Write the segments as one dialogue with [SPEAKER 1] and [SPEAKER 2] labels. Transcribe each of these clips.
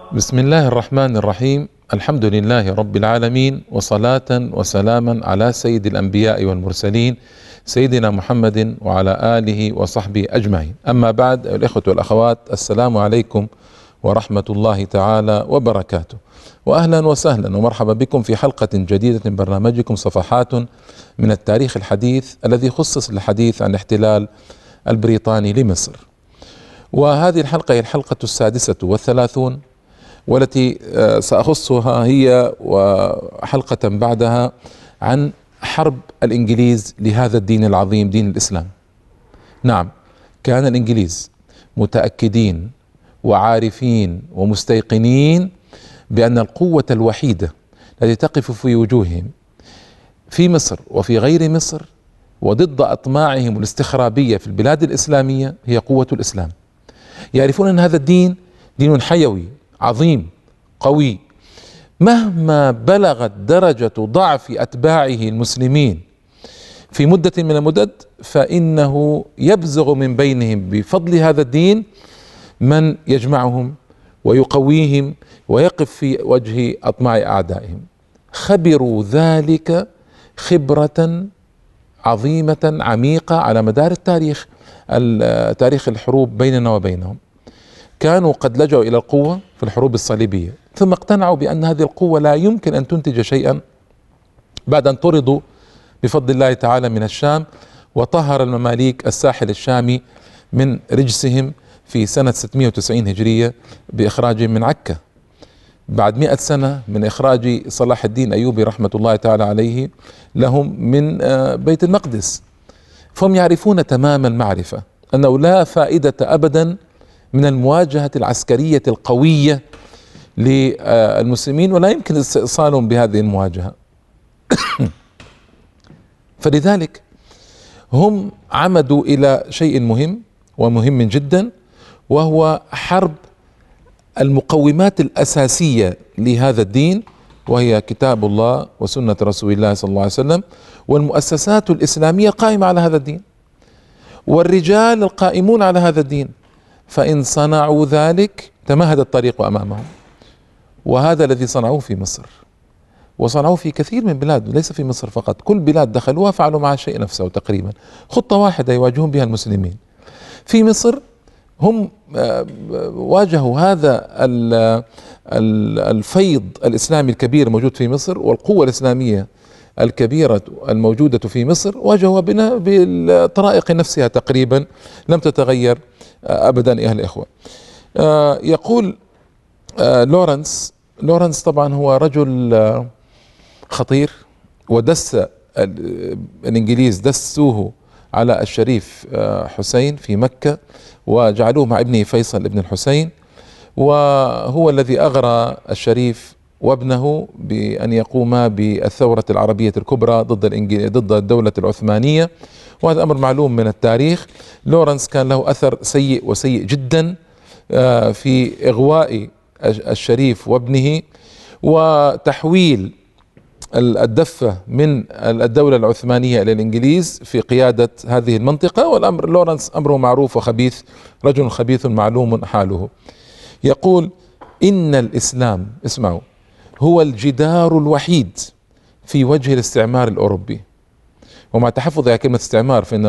[SPEAKER 1] بسم الله الرحمن الرحيم. الحمد لله رب العالمين، وصلاة وسلاما على سيد الأنبياء والمرسلين سيدنا محمد وعلى آله وصحبه أجمعين. أما بعد، الإخوة والأخوات، السلام عليكم ورحمة الله تعالى وبركاته، وأهلا وسهلا ومرحبا بكم في حلقة جديدة من برنامجكم صفحات من التاريخ الحديث، الذي خصص للحديث عن الاحتلال البريطاني لمصر. وهذه الحلقة هي الحلقة 36، والتي سأخصها هي وحلقة بعدها عن حرب الإنجليز لهذا الدين العظيم، دين الإسلام. نعم، كان الإنجليز متأكدين وعارفين ومستيقنين بأن القوة الوحيدة التي تقف في وجوههم في مصر وفي غير مصر وضد أطماعهم الاستخرابية في البلاد الإسلامية هي قوة الإسلام. يعرفون أن هذا الدين دين حيوي عظيم قوي، مهما بلغت درجة ضعف أتباعه المسلمين في مدة من المدد، فإنه يبزغ من بينهم بفضل هذا الدين من يجمعهم ويقويهم ويقف في وجه أطماع أعدائهم. خبروا ذلك خبرة عظيمة عميقة على مدار التاريخ، تاريخ الحروب بيننا وبينهم. كانوا قد لجأوا إلى القوة في الحروب الصليبية، ثم اقتنعوا بأن هذه القوة لا يمكن أن تنتج شيئا بعد أن طردوا بفضل الله تعالى من الشام، وطهر المماليك الساحل الشامي من رجسهم في سنة 690 هجرية بإخراجهم من عكا، بعد 100 سنة من إخراج صلاح الدين أيوبي رحمة الله تعالى عليه لهم من بيت المقدس. فهم يعرفون تمام المعرفة أنه لا فائدة أبدا من المواجهة العسكرية القوية للمسلمين، ولا يمكن استئصالهم بهذه المواجهة. فلذلك هم عمدوا إلى شيء مهم ومهم جدا، وهو حرب المقومات الأساسية لهذا الدين، وهي كتاب الله وسنة رسول الله صلى الله عليه وسلم، والمؤسسات الإسلامية قائمة على هذا الدين، والرجال القائمون على هذا الدين. فإن صنعوا ذلك تمهد الطريق أمامهم، وهذا الذي صنعوه في مصر، وصنعوه في كثير من بلاد، ليس في مصر فقط، كل بلاد دخلوها فعلوا معها الشيء نفسه تقريبا، خطة واحدة يواجهون بها المسلمين. في مصر هم واجهوا هذا الفيض الإسلامي الكبير الموجود في مصر، والقوة الإسلامية الكبيرة الموجودة في مصر، واجهوا بنا بالطرائق نفسها تقريبا، لم تتغير أبدا أيها الإخوة. يقول لورنس طبعا هو رجل خطير، ودس الإنجليز دسوه على الشريف حسين في مكة، وجعلوه مع ابنه فيصل ابن الحسين، وهو الذي أغرى الشريف وابنه بأن يقوما بالثورة العربية الكبرى ضد الدولة العثمانية، وهذا أمر معلوم من التاريخ. لورنس كان له أثر سيء وسيء جدا في إغواء الشريف وابنه وتحويل الدفة من الدولة العثمانية إلى الإنجليز في قيادة هذه المنطقة. والأمر لورنس أمره معروف وخبيث، رجل خبيث معلوم حاله. يقول إن الإسلام، اسمعوا، هو الجدار الوحيد في وجه الاستعمار الأوروبي. ومع تحفظ على كلمة استعمار، فإن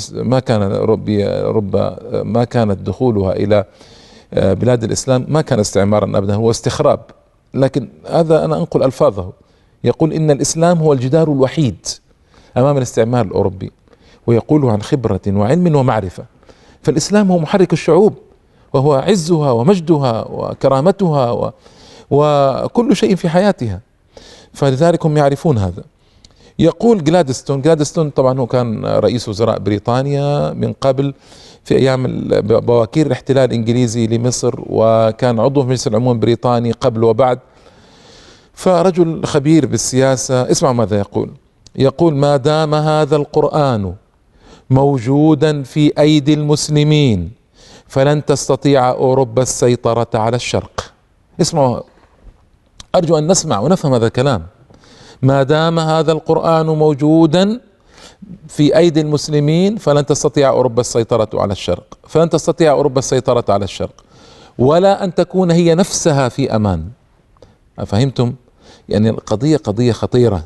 [SPEAKER 1] ما كانت دخولها إلى بلاد الإسلام ما كان استعمارا أبدا، هو استخراب، لكن هذا أنا أنقل ألفاظه. يقول إن الإسلام هو الجدار الوحيد أمام الاستعمار الأوروبي، ويقول عن خبرة وعلم ومعرفة. فالإسلام هو محرك الشعوب، وهو عزها ومجدها وكرامتها وكل شيء في حياتها، فلذلك هم يعرفون هذا. يقول جلادستون طبعا هو كان رئيس وزراء بريطانيا من قبل، في أيام بواكير الاحتلال الإنجليزي لمصر، وكان عضو في مجلس العموم البريطاني قبل وبعد، فرجل خبير بالسياسة. اسمعوا ماذا يقول ما دام هذا القرآن موجودا في أيدي المسلمين فلن تستطيع أوروبا السيطرة على الشرق. اسمعوا، أرجو أن نسمع ونفهم هذا الكلام. ما دام هذا القرآن موجودا في أيدي المسلمين فلن تستطيع أوروبا السيطرة على الشرق، فلن تستطيع أوروبا السيطرة على الشرق. ولا أن تكون هي نفسها في أمان. فهمتم؟ يعني القضية قضية خطيرة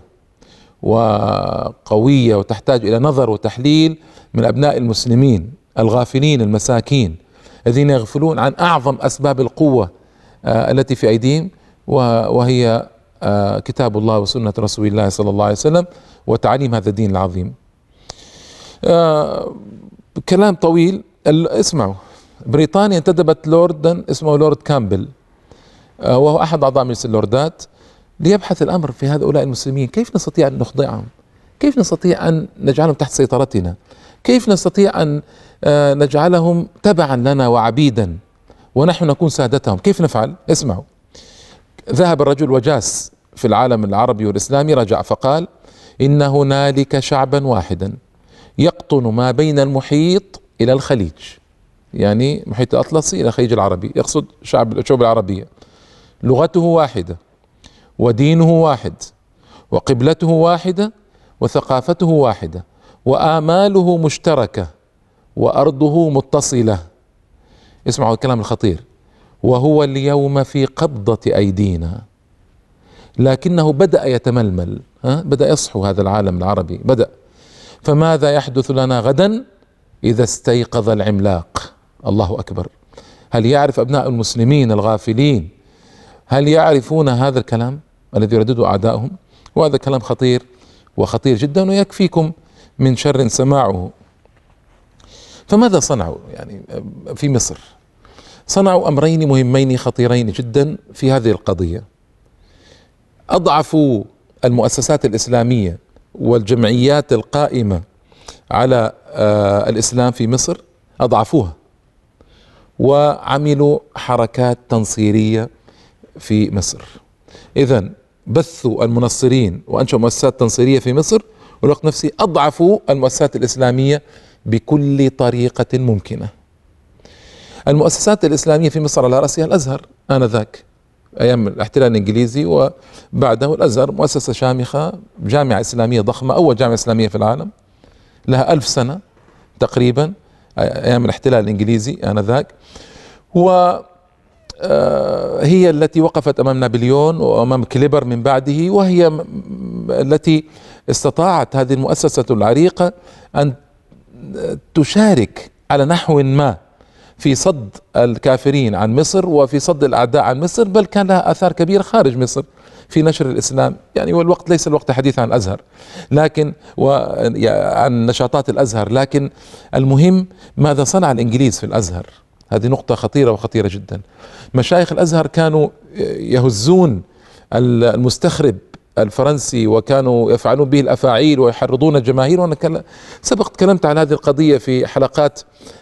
[SPEAKER 1] وقوية وتحتاج إلى نظر وتحليل من أبناء المسلمين الغافلين المساكين الذين يغفلون عن أعظم أسباب القوة التي في أيديهم، وهي كتاب الله وسنة رسول الله صلى الله عليه وسلم وتعليم هذا الدين العظيم. كلام طويل. اسمعوا، بريطانيا انتدبت لوردا اسمه لورد كامبل، وهو أحد أعضاء مجلس اللوردات، ليبحث الأمر في هؤلاء المسلمين. كيف نستطيع أن نخضعهم؟ كيف نستطيع أن نجعلهم تحت سيطرتنا؟ كيف نستطيع أن نجعلهم تبعا لنا وعبيدا ونحن نكون سادتهم؟ كيف نفعل؟ اسمعوا. ذهب الرجل وجاس في العالم العربي والإسلامي، رجع فقال: إن هنالك شعبا واحدا يقطن ما بين المحيط إلى الخليج، يعني محيط الأطلسي إلى الخليج العربي، يقصد الشعوب العربية، لغته واحدة ودينه واحد وقبلته واحدة وثقافته واحدة وآماله مشتركة وأرضه متصلة. اسمعوا الكلام الخطير: وهو اليوم في قبضة أيدينا، لكنه بدأ يتململ، بدأ يصحو هذا العالم العربي، بدأ. فماذا يحدث لنا غدا إذا استيقظ العملاق؟ الله أكبر. هل يعرف أبناء المسلمين الغافلين، هل يعرفون هذا الكلام الذي يردده أعداؤهم؟ وهذا كلام خطير وخطير جدا، ويكفيكم من شر سماعه. فماذا صنعوا يعني في مصر؟ صنعوا أمرين مهمين خطيرين جدا في هذه القضية. أضعفوا المؤسسات الإسلامية والجمعيات القائمة على الإسلام في مصر، أضعفوها، وعملوا حركات تنصيرية في مصر. إذن بثوا المنصرين وأنشأوا مؤسسات تنصيرية في مصر، والوقت نفسه أضعفوا المؤسسات الإسلامية بكل طريقة ممكنة. المؤسسات الإسلامية في مصر على رأسها الأزهر آنذاك أيام الاحتلال الإنجليزي، وبعده الأزهر مؤسسة شامخة، جامعة إسلامية ضخمة، أول جامعة إسلامية في العالم، لها 1000 سنة تقريبا أيام الاحتلال الإنجليزي آنذاك، وهي التي وقفت أمام نابليون وأمام كليبر من بعده، وهي التي استطاعت هذه المؤسسة العريقة أن تشارك على نحو ما في صد الكافرين عن مصر وفي صد الأعداء عن مصر، بل كان لها آثار كبيرة خارج مصر في نشر الإسلام. يعني والوقت ليس الوقت الحديث عن الأزهر لكن وعن نشاطات الأزهر، لكن المهم ماذا صنع الإنجليز في الأزهر. هذه نقطة خطيرة وخطيرة جدا. مشايخ الأزهر كانوا يهزون المستخرب الفرنسي وكانوا يفعلون به الأفاعيل ويحرضون الجماهير، وأنا سبق تكلمت عن هذه القضية في حلقات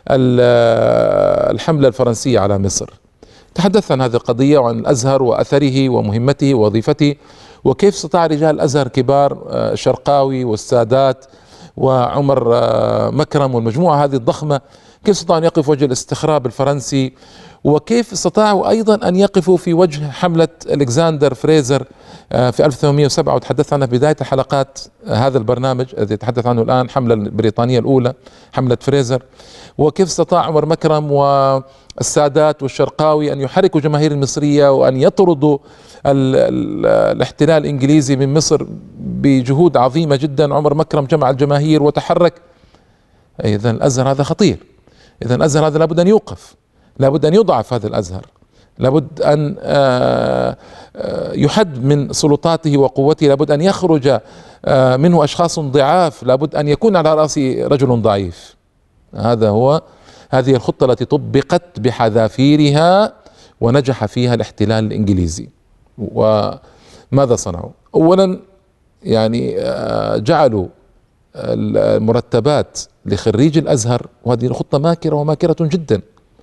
[SPEAKER 1] الحملة الفرنسية على مصر. تحدثت عن هذه القضية وعن الأزهر وأثره ومهمته ووظيفته، وكيف استطاع رجال الأزهر كبار، الشرقاوي والسادات وعمر مكرم والمجموعة هذه الضخمة، كيف استطاعوا أن يقفوا وجه الاستخراب الفرنسي، وكيف استطاعوا أيضا أن يقفوا في وجه حملة ألكسندر فريزر في 1807، وتحدثت عنها في بداية حلقات هذا البرنامج الذي يتحدث عنه الآن، حملة البريطانية الأولى، حملة فريزر. وكيف استطاع عمر مكرم والسادات والشرقاوي أن يحركوا جماهير المصرية وأن يطردوا الاحتلال الإنجليزي من مصر بجهود عظيمة جدا. عمر مكرم جمع الجماهير وتحرك. إذا الأزهر هذا خطير، إذا الأزهر هذا لابد أن يوقف، لابد أن يضعف هذا الأزهر، لابد أن يحد من سلطاته وقوته، لابد أن يخرج منه أشخاص ضعاف، لابد أن يكون على رأسه رجل ضعيف. هذه الخطة التي طبقت بحذافيرها ونجح فيها الاحتلال الإنجليزي. وماذا صنعوا؟ أولا يعني جعلوا المرتبات لخريج الأزهر، وهذه الخطة ماكرة وماكرة جدا،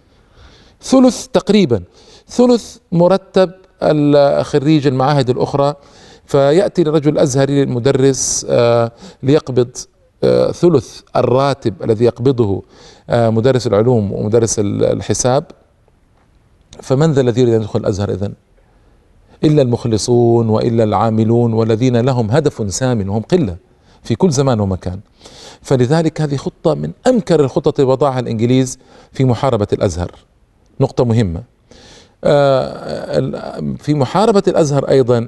[SPEAKER 1] تقريبا ثلث مرتب خريج المعاهد الأخرى، فيأتي لرجل أزهري المدرس ليقبض ثلث الراتب الذي يقبضه مدرس العلوم ومدرس الحساب. فمن ذا الذي يريد أن يدخل الأزهر إذن؟ إلا المخلصون وإلا العاملون والذين لهم هدف سامٍ، وهم قلة في كل زمان ومكان. فلذلك هذه خطة من أمكر الخطط وضعها الإنجليز في محاربة الأزهر، نقطة مهمة. في محاربة الأزهر أيضا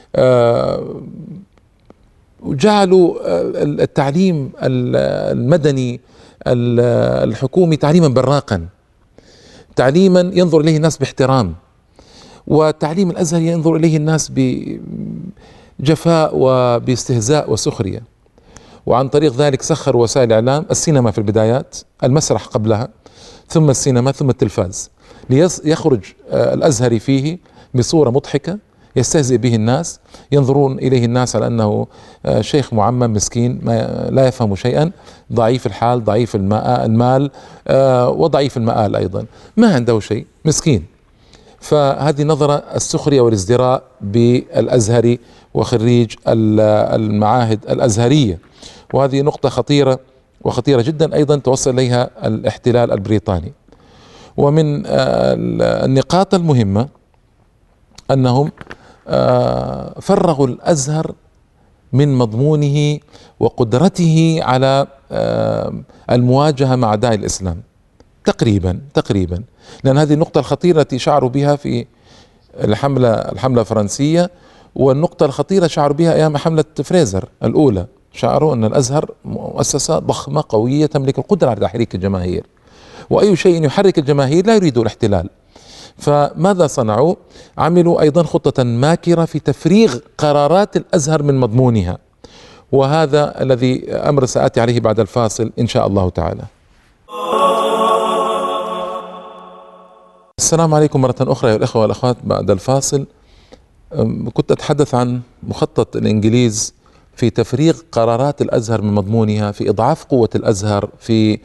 [SPEAKER 1] جعلوا التعليم المدني الحكومي تعليما براقا، تعليما ينظر إليه الناس باحترام، وتعليم الأزهر ينظر إليه الناس بجفاء وباستهزاء وسخرية. وعن طريق ذلك سخروا وسائل الإعلام، السينما في البدايات، المسرح قبلها، ثم السينما، ثم التلفاز، ليخرج الأزهري فيه بصورة مضحكة يستهزئ به الناس، ينظرون إليه الناس على أنه شيخ معمم مسكين لا يفهم شيئا، ضعيف الحال، ضعيف المال، وضعيف المآل أيضا، ما عنده شيء، مسكين. فهذه نظرة السخرية والازدراء بالأزهري وخريج المعاهد الأزهرية، وهذه نقطة خطيرة وخطيرة جدا أيضا توصل إليها الاحتلال البريطاني. ومن النقاط المهمة أنهم فرغوا الأزهر من مضمونه وقدرته على المواجهة مع أعداء الإسلام تقريبا، لأن هذه النقطة الخطيرة التي شعروا بها في الحملة الفرنسية، والنقطة الخطيرة شعروا بها أيام حملة فريزر الأولى، شعروا أن الأزهر مؤسسة ضخمة قوية تملك القدرة على تحريك الجماهير، وأي شيء يحرك الجماهير لا يريد الاحتلال. فماذا صنعوا؟ عملوا أيضا خطة ماكرة في تفريغ قرارات الأزهر من مضمونها، وهذا الذي أمر سآتي عليه بعد الفاصل إن شاء الله تعالى. السلام عليكم مرة أخرى أيها الأخوة والأخوات. بعد الفاصل كنت أتحدث عن مخطط الإنجليز في تفريغ قرارات الأزهر من مضمونها، في إضعاف قوة الأزهر، في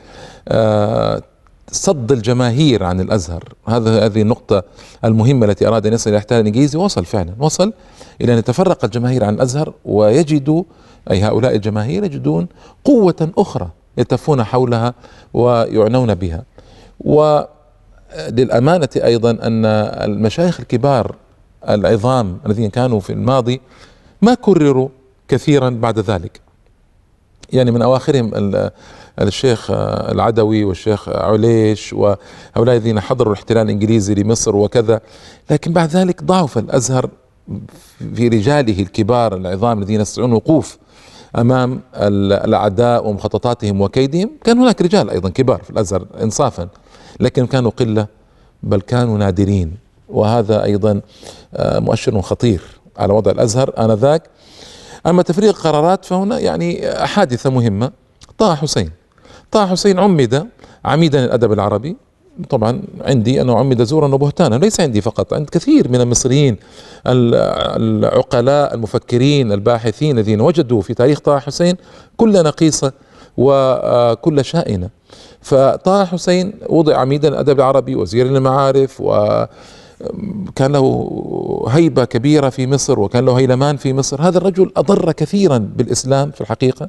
[SPEAKER 1] صد الجماهير عن الأزهر. هذه النقطة المهمة التي أراد أن يصل إلى الاحتلال الإنجليزي، وصل فعلا، وصل إلى أن يتفرق الجماهير عن الأزهر، ويجدوا أي هؤلاء الجماهير يجدون قوة أخرى يلتفون حولها ويعنون بها. وللأمانة أيضا أن المشايخ الكبار العظام الذين كانوا في الماضي ما كرروا كثيرا بعد ذلك، يعني من أواخرهم الشيخ العدوي والشيخ عليش وهؤلاء الذين حضروا الاحتلال الإنجليزي لمصر وكذا، لكن بعد ذلك ضعف الأزهر في رجاله الكبار العظام الذين يستطيعون الوقوف أمام الأعداء ومخططاتهم وكيدهم. كان هناك رجال أيضا كبار في الأزهر إنصافا، لكن كانوا قلة، بل كانوا نادرين، وهذا أيضا مؤشر خطير على وضع الأزهر آنذاك. أما تفريغ قرارات فهنا يعني حادثة مهمة. طه حسين عمد عميدا الأدب العربي، طبعا عندي أنه عمد زورا وبهتانا، ليس عندي فقط، عند كثير من المصريين العقلاء المفكرين الباحثين الذين وجدوا في تاريخ طه حسين كل نقيصة وكل شائنة. فطه حسين وضع عميدا الأدب العربي، وزير المعارف، وكان له هيبة كبيرة في مصر، وكان له هيلمان في مصر. هذا الرجل أضر كثيرا بالإسلام في الحقيقة،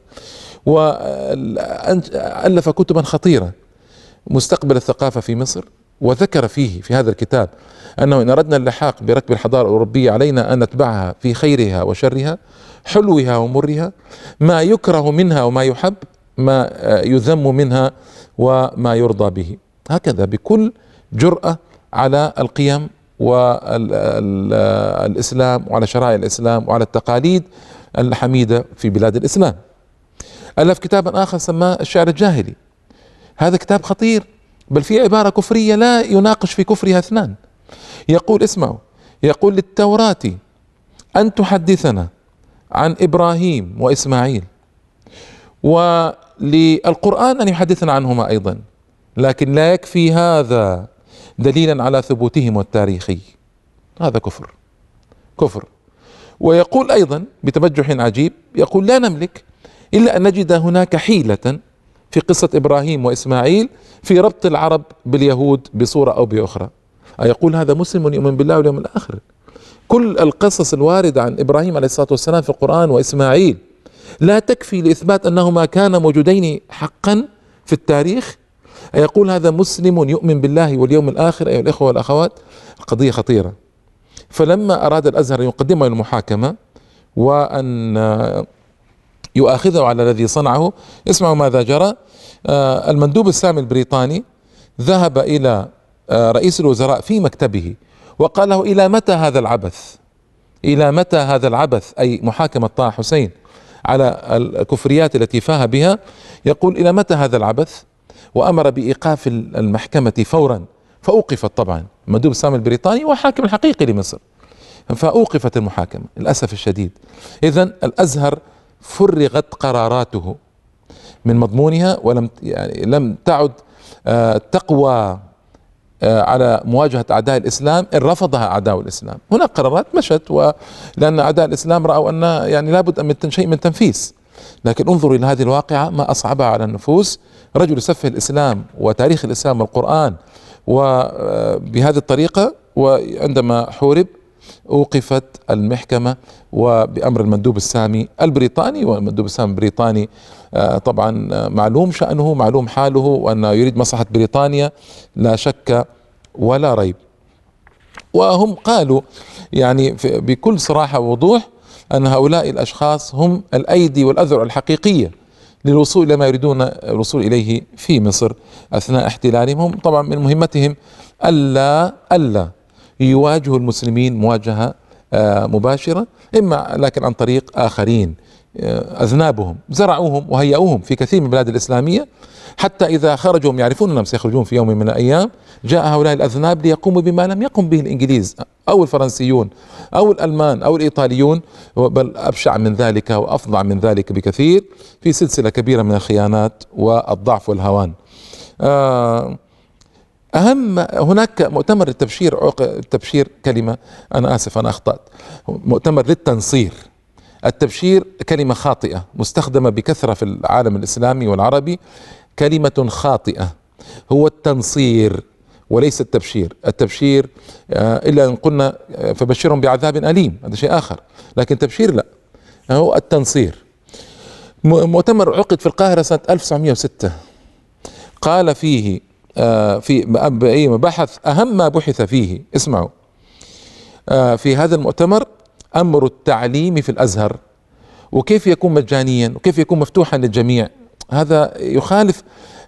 [SPEAKER 1] وألف كتبا خطيرة مستقبل الثقافة في مصر، وذكر فيه في هذا الكتاب أنه إن أردنا اللحاق بركب الحضارة الأوروبية علينا أن نتبعها في خيرها وشرها، حلوها ومرها، ما يكره منها وما يحب، ما يذم منها وما يرضى به. هكذا بكل جرأة على القيم والإسلام وعلى شرائع الإسلام وعلى التقاليد الحميدة في بلاد الإسلام. ألف كتابا آخر سماه الشعر الجاهلي، هذا كتاب خطير، بل فيه عبارة كفرية لا يناقش في كفرها اثنان. يقول اسمعوا، يقول للتوراة أن تحدثنا عن إبراهيم وإسماعيل، وللقرآن أن يحدثنا عنهما أيضا، لكن لا يكفي هذا دليلا على ثبوتهم التاريخي. هذا كفر. ويقول أيضا بتبجح عجيب، يقول لا نملك إلا أن نجد هناك حيلة في قصة إبراهيم وإسماعيل في ربط العرب باليهود بصورة أو بأخرى. يقول هذا مسلم يؤمن بالله واليوم الآخر. كل القصص الواردة عن إبراهيم عليه الصلاة والسلام في القرآن وإسماعيل لا تكفي لإثبات أنهما كانا موجودين حقا في التاريخ. يقول هذا مسلم يؤمن بالله واليوم الآخر. أيها الإخوة والأخوات، القضية خطيرة. فلما أراد الأزهر أن يقدمه للمحاكمة وأن يؤاخذه على الذي صنعه، اسمعوا ماذا جرى. المندوب السامي البريطاني ذهب إلى رئيس الوزراء في مكتبه وقال له: إلى متى هذا العبث؟ إلى متى هذا العبث؟ أي محاكمة طه حسين على الكفريات التي فاه بها. يقول: إلى متى هذا العبث؟ وأمر بإيقاف المحكمة فورا، فأوقفت. طبعا مندوب السام البريطاني هو حاكم الحقيقي لمصر، فأوقفت المحاكمة للأسف الشديد. إذن الأزهر فرغت قراراته من مضمونها، ولم يعني لم تعد تقوى على مواجهة أعداء الإسلام إن رفضها أعداء الإسلام. هناك قرارات مشت، ولأن أعداء الإسلام رأوا أن يعني لابد من شيء من تنفيذ. لكن انظروا إلى هذه الواقعة، ما أصعبها على النفوس، رجل يسفه الإسلام وتاريخ الإسلام والقرآن وبهذه الطريقة، وعندما حورب أوقفت المحكمة وبأمر المندوب السامي البريطاني. والمندوب السامي البريطاني طبعا معلوم شأنه، معلوم حاله، وأنه يريد مصلحة بريطانيا لا شك ولا ريب. وهم قالوا يعني بكل صراحة ووضوح أن هؤلاء الأشخاص هم الأيدي والأذرع الحقيقية للوصول إلى ما يريدون الوصول إليه في مصر أثناء احتلالهم. هم طبعا من مهمتهم ألا يواجهوا المسلمين مواجهة مباشرة، إما لكن عن طريق آخرين أذنابهم زرعوهم وهيئوهم في كثير من البلاد الإسلامية، حتى إذا خرجوا يعرفون أنهم سيخرجون في يوم من الأيام، جاء هؤلاء الأذناب ليقوموا بما لم يقم به الإنجليز أو الفرنسيون أو الألمان أو الإيطاليون، بل أبشع من ذلك وأفظع من ذلك بكثير، في سلسلة كبيرة من الخيانات والضعف والهوان. هناك مؤتمر التبشير كلمة، أنا آسف أنا أخطأت، مؤتمر للتنصير. التبشير كلمة خاطئة مستخدمة بكثرة في العالم الإسلامي والعربي، كلمة خاطئة، هو التنصير وليس التبشير. التبشير إلا أن قلنا فبشرهم بعذاب أليم، هذا شيء آخر، لكن تبشير لا، هو التنصير. مؤتمر عقد في القاهرة سنة 1906، قال فيه في بحث أهم ما بحث فيه، اسمعوا، في هذا المؤتمر أمر التعليم في الأزهر، وكيف يكون مجانيا وكيف يكون مفتوحا للجميع. هذا يخالف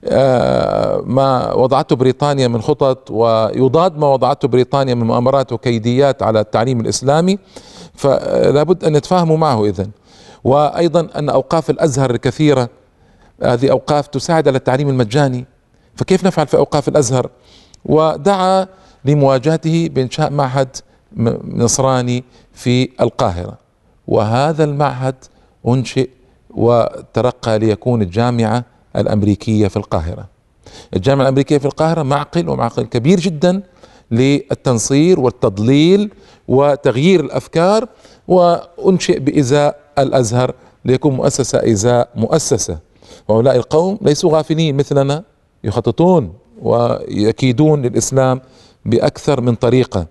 [SPEAKER 1] ما وضعته بريطانيا من خطط، ويضاد ما وضعته بريطانيا من مؤامرات وكيديات على التعليم الإسلامي، فلا بد أن نتفاهموا معه. إذن وأيضا أن أوقاف الأزهر الكثيرة هذه أوقاف تساعد على التعليم المجاني، فكيف نفعل في أوقاف الأزهر؟ ودعا لمواجهته بإنشاء معهد نصراني في القاهرة، وهذا المعهد أنشئ وترقى ليكون الجامعة الأمريكية في القاهرة. الجامعة الأمريكية في القاهرة معقل، ومعقل كبير جدا للتنصير والتضليل وتغيير الأفكار، وأنشئ بإزاء الأزهر ليكون مؤسسة إزاء مؤسسة. وهؤلاء القوم ليسوا غافلين مثلنا، يخططون ويكيدون للإسلام بأكثر من طريقة.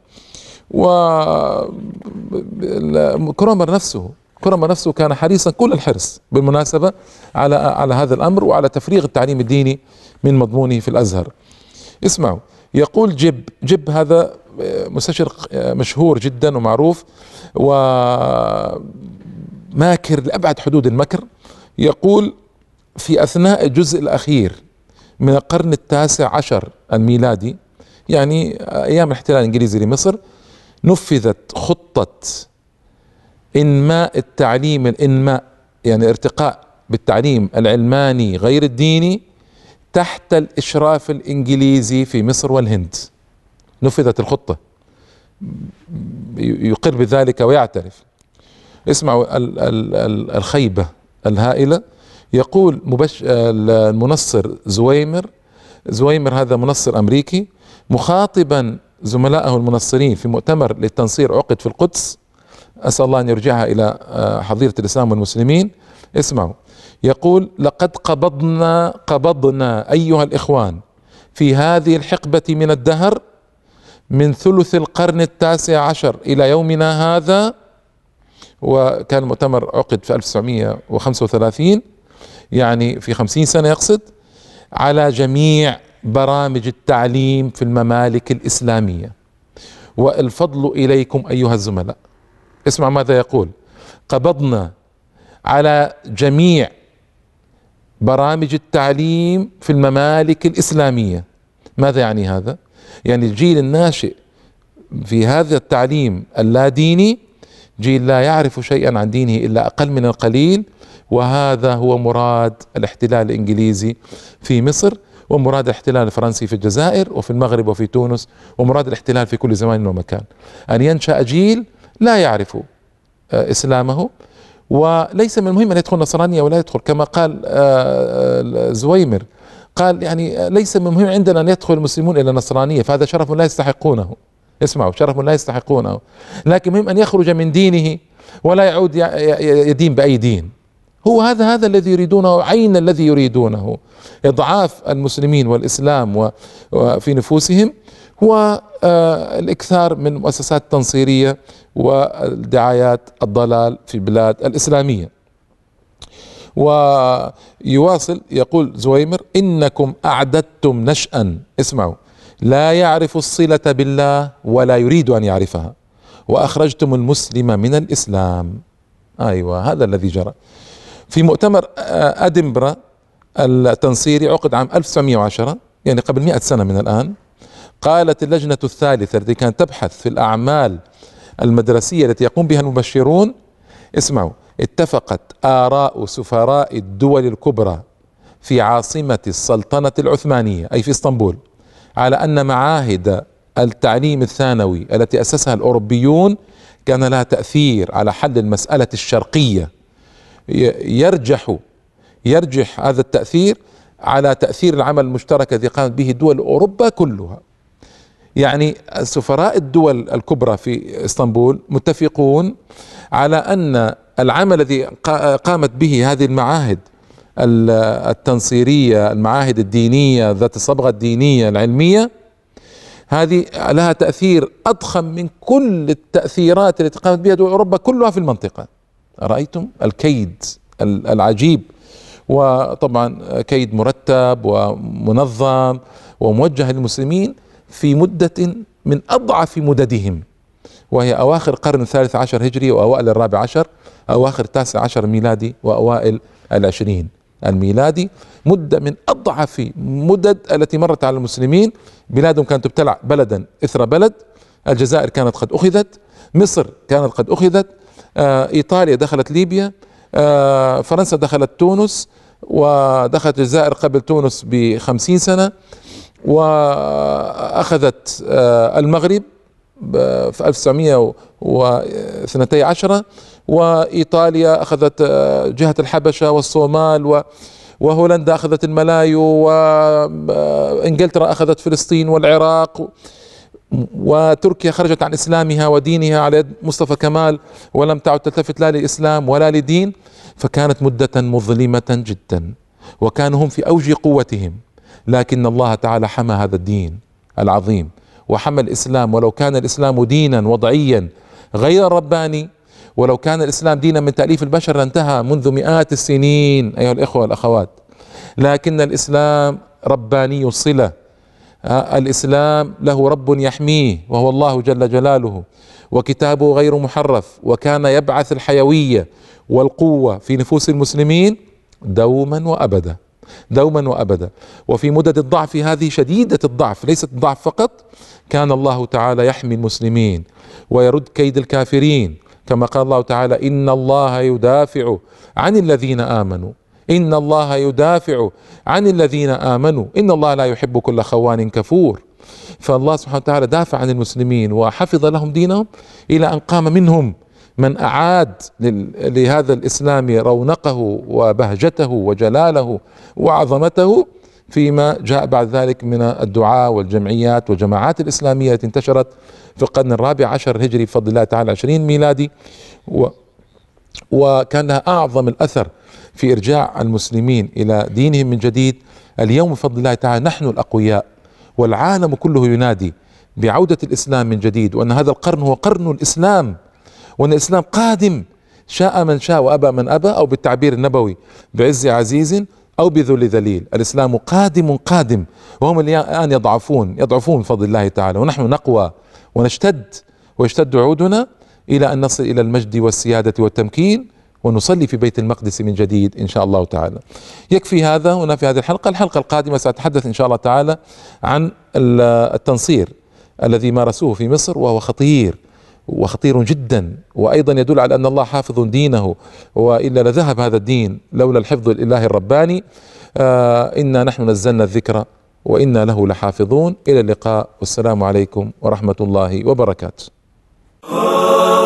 [SPEAKER 1] وكرومر نفسه كان حريصا كل الحرص بالمناسبة على هذا الأمر وعلى تفريغ التعليم الديني من مضمونه في الأزهر. اسمعوا، يقول جيب هذا مستشرق مشهور جدا ومعروف وماكر لأبعد حدود المكر، يقول في أثناء الجزء الأخير من القرن ال19 الميلادي، يعني أيام الاحتلال الإنجليزي لمصر، نفذت خطة إنماء التعليم، الإنماء يعني ارتقاء بالتعليم العلماني غير الديني تحت الإشراف الإنجليزي في مصر والهند. نفذت الخطة، يقر بذلك ويعترف. اسمعوا الخيبة الهائلة. يقول المنصر زويمر هذا منصر أمريكي مخاطبا زملائه المنصرين في مؤتمر للتنصير عقد في القدس، أسأل الله أن يرجعها إلى حظيرة الإسلام والمسلمين. اسمعوا، يقول: لقد قبضنا أيها الإخوان في هذه الحقبة من الدهر من ثلث القرن ال19 إلى يومنا هذا، وكان المؤتمر عقد في 1935، يعني في 50 سنة يقصد، على جميع برامج التعليم في الممالك الإسلامية، والفضل إليكم أيها الزملاء. اسمع ماذا يقول: قبضنا على جميع برامج التعليم في الممالك الإسلامية. ماذا يعني هذا؟ يعني الجيل الناشئ في هذا التعليم اللا ديني جيل لا يعرف شيئا عن دينه إلا أقل من القليل. وهذا هو مراد الاحتلال الإنجليزي في مصر، ومراد الاحتلال الفرنسي في الجزائر وفي المغرب وفي تونس، ومراد الاحتلال في كل زمان ومكان، أن ينشأ جيل لا يعرف إسلامه. وليس من المهم أن يدخل نصرانية ولا يدخل، كما قال زويمر، قال يعني ليس من المهم عندنا أن يدخل المسلمون إلى النصرانية، فهذا شرف لا يستحقونه. اسمعوا، شرف لا يستحقونه، لكن مهم أن يخرج من دينه ولا يعود يدين بأي دين. هو هذا الذي يريدونه، عين الذي يريدونه، إضعاف المسلمين والإسلام وفي نفوسهم، والإكثار من مؤسسات تنصيرية والدعايات الضلال في البلاد الإسلامية. ويواصل يقول زويمر: إنكم أعددتم نشأ، اسمعوا، لا يعرف الصلة بالله ولا يريد أن يعرفها، وأخرجتم المسلم من الإسلام. أيوة، هذا الذي جرى في مؤتمر أدنبرا التنصيري، عقد عام 1910، يعني قبل 100 سنة من الآن. قالت اللجنة الثالثة التي كانت تبحث في الأعمال المدرسية التي يقوم بها المبشرون، اسمعوا: اتفقت آراء سفراء الدول الكبرى في عاصمة السلطنة العثمانية أي في اسطنبول على أن معاهد التعليم الثانوي التي أسسها الأوروبيون كان لها تأثير على حل المسألة الشرقية، يرجح هذا التأثير على تأثير العمل المشترك الذي قامت به دول أوروبا كلها. يعني سفراء الدول الكبرى في اسطنبول متفقون على أن العمل الذي قامت به هذه المعاهد التنصيرية، المعاهد الدينية ذات الصبغة الدينية العلمية، هذه لها تأثير أضخم من كل التأثيرات التي قامت بها دول أوروبا كلها في المنطقة. رأيتم الكيد العجيب، وطبعا كيد مرتب ومنظم وموجه للمسلمين في مدة من أضعف مددهم، وهي أواخر القرن الثالث عشر هجري وأوائل الرابع عشر، أواخر التاسع عشر ميلادي وأوائل العشرين الميلادي. مدة من أضعف مدد التي مرت على المسلمين. بلادهم كانت تبتلع بلدا إثر بلد. الجزائر كانت قد أخذت، مصر كانت قد أخذت، إيطاليا دخلت ليبيا، فرنسا دخلت تونس، ودخلت الجزائر قبل تونس ب50 سنة، وأخذت المغرب في 1912، وإيطاليا أخذت جهة الحبشة والصومال، وهولندا أخذت الملايو، وإنجلترا أخذت فلسطين والعراق، وتركيا خرجت عن إسلامها ودينها على يد مصطفى كمال ولم تعد تلتفت لا لإسلام ولا لدين. فكانت مدة مظلمة جدا، وكانوا هم في أوج قوتهم، لكن الله تعالى حمى هذا الدين العظيم وحمى الإسلام. ولو كان الإسلام دينا وضعيا غير رباني، ولو كان الإسلام دينا من تأليف البشر لانتهى منذ مئات السنين أيها الإخوة والأخوات، لكن الإسلام رباني الصلة. الإسلام له رب يحميه وهو الله جل جلاله، وكتابه غير محرف، وكان يبعث الحيوية والقوة في نفوس المسلمين دوما وأبدا، دوما وأبدا. وفي مدد الضعف هذه شديدة الضعف، ليست الضعف فقط، كان الله تعالى يحمي المسلمين ويرد كيد الكافرين، كما قال الله تعالى: إن الله يدافع عن الذين آمنوا، إن الله يدافع عن الذين آمنوا، إن الله لا يحب كل خوان كفور. فالله سبحانه وتعالى دافع عن المسلمين وحفظ لهم دينهم إلى أن قام منهم من أعاد لهذا الإسلام رونقه وبهجته وجلاله وعظمته، فيما جاء بعد ذلك من الدعاء والجمعيات والجماعات الإسلامية التي انتشرت في القرن الرابع عشر هجري بفضل الله تعالى 20 ميلادي، وكان لها أعظم الأثر في إرجاع المسلمين إلى دينهم من جديد. اليوم بفضل الله تعالى نحن الأقوياء، والعالم كله ينادي بعودة الإسلام من جديد، وأن هذا القرن هو قرن الإسلام، وأن الإسلام قادم، شاء من شاء وأبى من أبى، أو بالتعبير النبوي بعز عزيز أو بذل ذليل. الإسلام قادم قادم، وهم الآن يضعفون بفضل الله تعالى، ونحن نقوى ونشتد، ويشتد عودنا إلى أن نصل إلى المجد والسيادة والتمكين، ونصلي في بيت المقدس من جديد إن شاء الله تعالى. يكفي هذا هنا في هذه الحلقة. الحلقة القادمة سأتحدث إن شاء الله تعالى عن التنصير الذي مارسوه في مصر، وهو خطير وخطير جدا، وأيضا يدل على أن الله حافظ دينه، وإلا لذهب هذا الدين لولا الحفظ الإلهي الرباني. إنا نحن نزلنا الذكر وإنا له لحافظون. إلى اللقاء، والسلام عليكم ورحمة الله وبركاته.